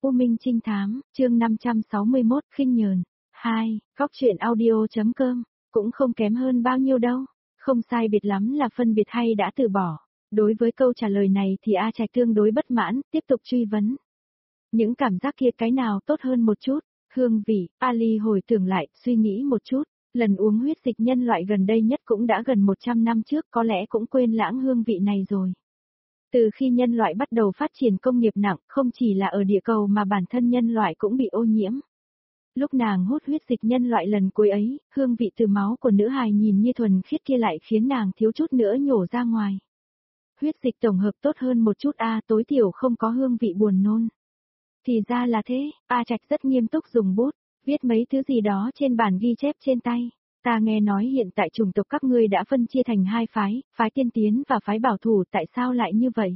U Minh Trinh Thám, chương 561, khinh nhờn. 2, góc truyện audio.com, cũng không kém hơn bao nhiêu đâu. Không sai biệt lắm là phân biệt hay đã từ bỏ. Đối với câu trả lời này thì A Trạch tương đối bất mãn, tiếp tục truy vấn. Những cảm giác kia cái nào tốt hơn một chút? Hương vị, Ali hồi tưởng lại, suy nghĩ một chút. Lần uống huyết dịch nhân loại gần đây nhất cũng đã gần 100 năm trước, có lẽ cũng quên lãng hương vị này rồi. Từ khi nhân loại bắt đầu phát triển công nghiệp nặng, không chỉ là ở địa cầu mà bản thân nhân loại cũng bị ô nhiễm. Lúc nàng hút huyết dịch nhân loại lần cuối ấy, hương vị từ máu của nữ hài nhìn như thuần khiết kia lại khiến nàng thiếu chút nữa nhổ ra ngoài. Huyết dịch tổng hợp tốt hơn một chút tối thiểu không có hương vị buồn nôn. Thì ra là thế, A Trạch rất nghiêm túc dùng bút, viết mấy thứ gì đó trên bản ghi chép trên tay. Ta nghe nói hiện tại chủng tộc các ngươi đã phân chia thành hai phái, phái tiên tiến và phái bảo thủ, tại sao lại như vậy?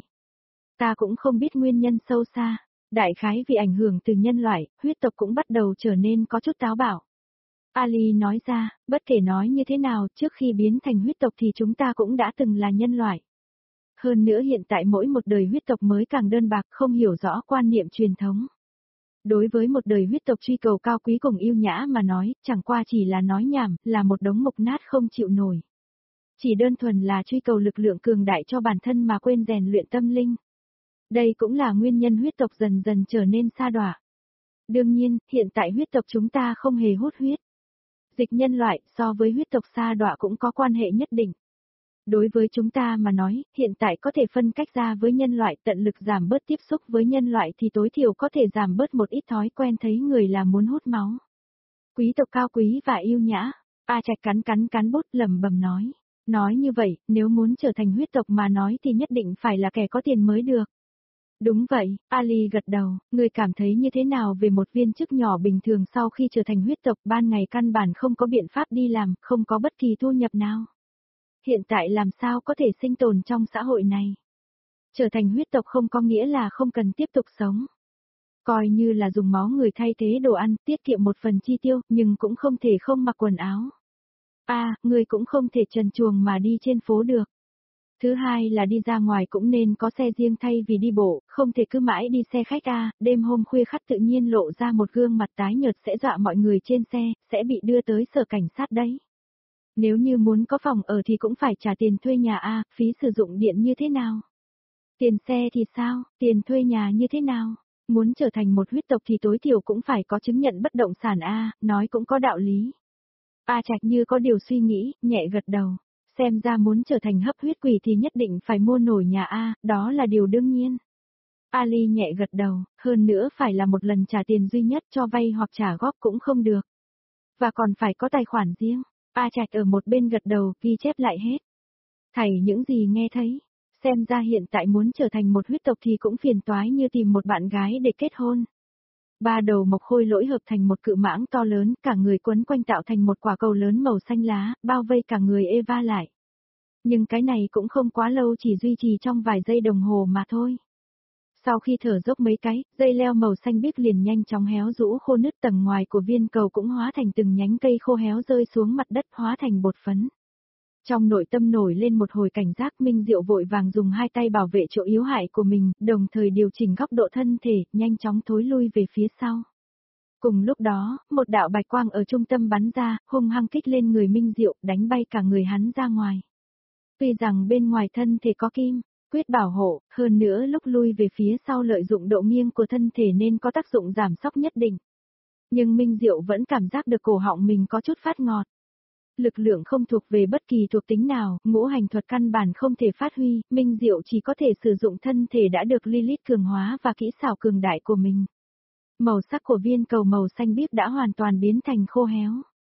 Ta cũng không biết nguyên nhân sâu xa, đại khái vì ảnh hưởng từ nhân loại, huyết tộc cũng bắt đầu trở nên có chút táo bạo. Ali nói ra, bất kể nói như thế nào, trước khi biến thành huyết tộc thì chúng ta cũng đã từng là nhân loại. Hơn nữa hiện tại mỗi một đời huyết tộc mới càng đơn bạc, không hiểu rõ quan niệm truyền thống. Đối với một đời huyết tộc truy cầu cao quý cùng yêu nhã mà nói, chẳng qua chỉ là nói nhảm, là một đống mục nát không chịu nổi. Chỉ đơn thuần là truy cầu lực lượng cường đại cho bản thân mà quên rèn luyện tâm linh. Đây cũng là nguyên nhân huyết tộc dần dần trở nên sa đọa. Đương nhiên, hiện tại huyết tộc chúng ta không hề hút huyết. Dịch nhân loại so với huyết tộc sa đọa cũng có quan hệ nhất định. Đối với chúng ta mà nói, hiện tại có thể phân cách ra với nhân loại, tận lực giảm bớt tiếp xúc với nhân loại thì tối thiểu có thể giảm bớt một ít thói quen thấy người là muốn hút máu. Quý tộc cao quý và yêu nhã, A Trạch cắn bút lẩm bẩm nói. Nói như vậy, nếu muốn trở thành huyết tộc mà nói thì nhất định phải là kẻ có tiền mới được. Đúng vậy, Ali gật đầu, người cảm thấy như thế nào về một viên chức nhỏ bình thường sau khi trở thành huyết tộc, ban ngày căn bản không có biện pháp đi làm, không có bất kỳ thu nhập nào. Hiện tại làm sao có thể sinh tồn trong xã hội này? Trở thành huyết tộc không có nghĩa là không cần tiếp tục sống. Coi như là dùng máu người thay thế đồ ăn, tiết kiệm một phần chi tiêu, nhưng cũng không thể không mặc quần áo. Người cũng không thể trần truồng mà đi trên phố được. Thứ hai là đi ra ngoài cũng nên có xe riêng thay vì đi bộ, không thể cứ mãi đi xe khách đêm hôm khuya khắt tự nhiên lộ ra một gương mặt tái nhợt sẽ dọa mọi người trên xe, sẽ bị đưa tới sở cảnh sát đấy. Nếu như muốn có phòng ở thì cũng phải trả tiền thuê nhà phí sử dụng điện như thế nào? Tiền xe thì sao, tiền thuê nhà như thế nào? Muốn trở thành một huyết tộc thì tối thiểu cũng phải có chứng nhận bất động sản nói cũng có đạo lý. A Trạch như có điều suy nghĩ, nhẹ gật đầu. Xem ra muốn trở thành hấp huyết quỷ thì nhất định phải mua nổi nhà đó là điều đương nhiên. Ali nhẹ gật đầu, hơn nữa phải là một lần trả tiền duy nhất, cho vay hoặc trả góp cũng không được. Và còn phải có tài khoản riêng. A Trạch ở một bên gật đầu, ghi chép lại hết. Thầy những gì nghe thấy, xem ra hiện tại muốn trở thành một huyết tộc thì cũng phiền toái như tìm một bạn gái để kết hôn. Ba đầu mộc khôi lỗi hợp thành một cự mãng to lớn, cả người quấn quanh tạo thành một quả cầu lớn màu xanh lá, bao vây cả người Eva lại. Nhưng cái này cũng không quá lâu, chỉ duy trì trong vài giây đồng hồ mà thôi. Sau khi thở dốc mấy cái, dây leo màu xanh biếc liền nhanh chóng héo rũ khô, nứt tầng ngoài của viên cầu cũng hóa thành từng nhánh cây khô héo rơi xuống mặt đất, hóa thành bột phấn. Trong nội tâm nổi lên một hồi cảnh giác, Minh Diệu vội vàng dùng hai tay bảo vệ chỗ yếu hại của mình, đồng thời điều chỉnh góc độ thân thể, nhanh chóng thối lui về phía sau. Cùng lúc đó, một đạo bạch quang ở trung tâm bắn ra, hung hăng kích lên người Minh Diệu, đánh bay cả người hắn ra ngoài. Tuy rằng bên ngoài thân thể có kim quyết bảo hộ, hơn nữa lúc lui về phía sau lợi dụng độ nghiêng của thân thể nên có tác dụng giảm sóc nhất định. Nhưng Minh Diệu vẫn cảm giác được cổ họng mình có chút phát ngọt. Lực lượng không thuộc về bất kỳ thuộc tính nào, ngũ hành thuật căn bản không thể phát huy, Minh Diệu chỉ có thể sử dụng thân thể đã được Lilith cường hóa và kỹ xảo cường đại của mình. Màu sắc của viên cầu màu xanh biếc đã hoàn toàn biến thành khô héo.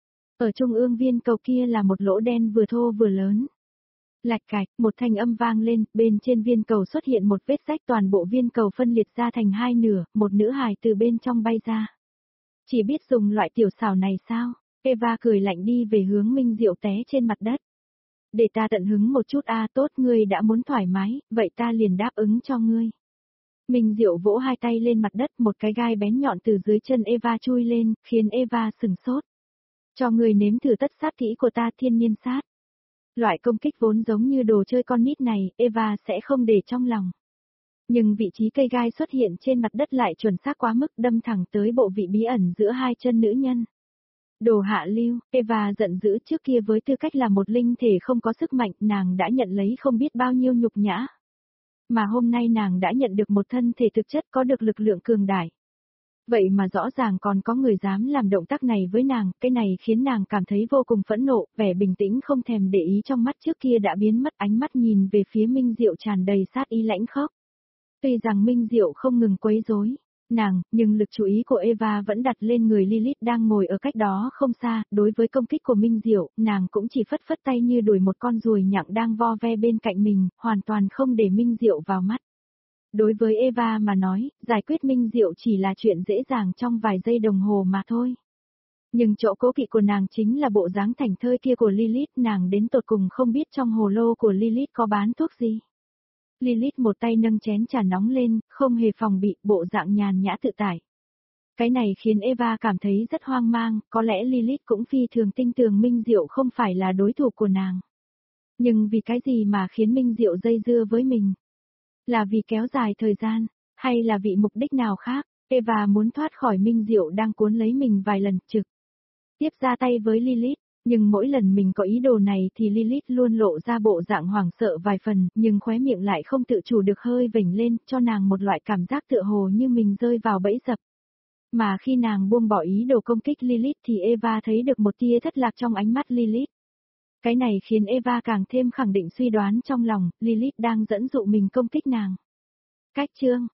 Ở trung ương viên cầu kia là một lỗ đen vừa thô vừa lớn. Lạch cạch, một thanh âm vang lên, bên trên viên cầu xuất hiện một vết rách, toàn bộ viên cầu phân liệt ra thành hai nửa, một nữ hài từ bên trong bay ra. Chỉ biết dùng loại tiểu xảo này sao? Eva cười lạnh đi về hướng Minh Diệu té trên mặt đất. Để ta tận hứng một chút tốt, ngươi đã muốn thoải mái, vậy ta liền đáp ứng cho ngươi. Minh Diệu vỗ hai tay lên mặt đất, một cái gai bén nhọn từ dưới chân Eva chui lên, khiến Eva sừng sốt. Cho ngươi nếm thử tất sát kỹ của ta, thiên niên sát. Loại công kích vốn giống như đồ chơi con nít này, Eva sẽ không để trong lòng. Nhưng vị trí cây gai xuất hiện trên mặt đất lại chuẩn xác quá mức đâm thẳng tới bộ vị bí ẩn giữa hai chân nữ nhân. Đồ hạ lưu, Eva giận dữ trước kia với tư cách là một linh thể không có sức mạnh, nàng đã nhận lấy không biết bao nhiêu nhục nhã. Mà hôm nay nàng đã nhận được một thân thể thực chất có được lực lượng cường đại. Vậy mà rõ ràng còn có người dám làm động tác này với nàng, cái này khiến nàng cảm thấy vô cùng phẫn nộ, vẻ bình tĩnh không thèm để ý trong mắt trước kia đã biến mất, ánh mắt nhìn về phía Minh Diệu tràn đầy sát ý lãnh khốc. Tuy rằng Minh Diệu không ngừng quấy rối nàng, nhưng lực chú ý của Eva vẫn đặt lên người Lilith đang ngồi ở cách đó không xa, đối với công kích của Minh Diệu, nàng cũng chỉ phất phất tay như đuổi một con ruồi nhặng đang vo ve bên cạnh mình, hoàn toàn không để Minh Diệu vào mắt. Đối với Eva mà nói, giải quyết Minh Diệu chỉ là chuyện dễ dàng trong vài giây đồng hồ mà thôi. Nhưng chỗ cố kỵ của nàng chính là bộ dáng thảnh thơi kia của Lilith, nàng đến tột cùng không biết trong hồ lô của Lilith có bán thuốc gì. Lilith một tay nâng chén trà nóng lên, không hề phòng bị, bộ dạng nhàn nhã tự tại. Cái này khiến Eva cảm thấy rất hoang mang, có lẽ Lilith cũng phi thường tin tưởng Minh Diệu không phải là đối thủ của nàng. Nhưng vì cái gì mà khiến Minh Diệu dây dưa với mình? Là vì kéo dài thời gian, hay là vì mục đích nào khác? Eva muốn thoát khỏi Minh Diệu đang cuốn lấy mình vài lần trực tiếp ra tay với Lilith. Nhưng mỗi lần mình có ý đồ này thì Lilith luôn lộ ra bộ dạng hoảng sợ vài phần, nhưng khóe miệng lại không tự chủ được hơi vểnh lên, cho nàng một loại cảm giác tựa hồ như mình rơi vào bẫy dập. Mà khi nàng buông bỏ ý đồ công kích Lilith thì Eva thấy được một tia thất lạc trong ánh mắt Lilith. Cái này khiến Eva càng thêm khẳng định suy đoán trong lòng, Lilith đang dẫn dụ mình công kích nàng. Cách chương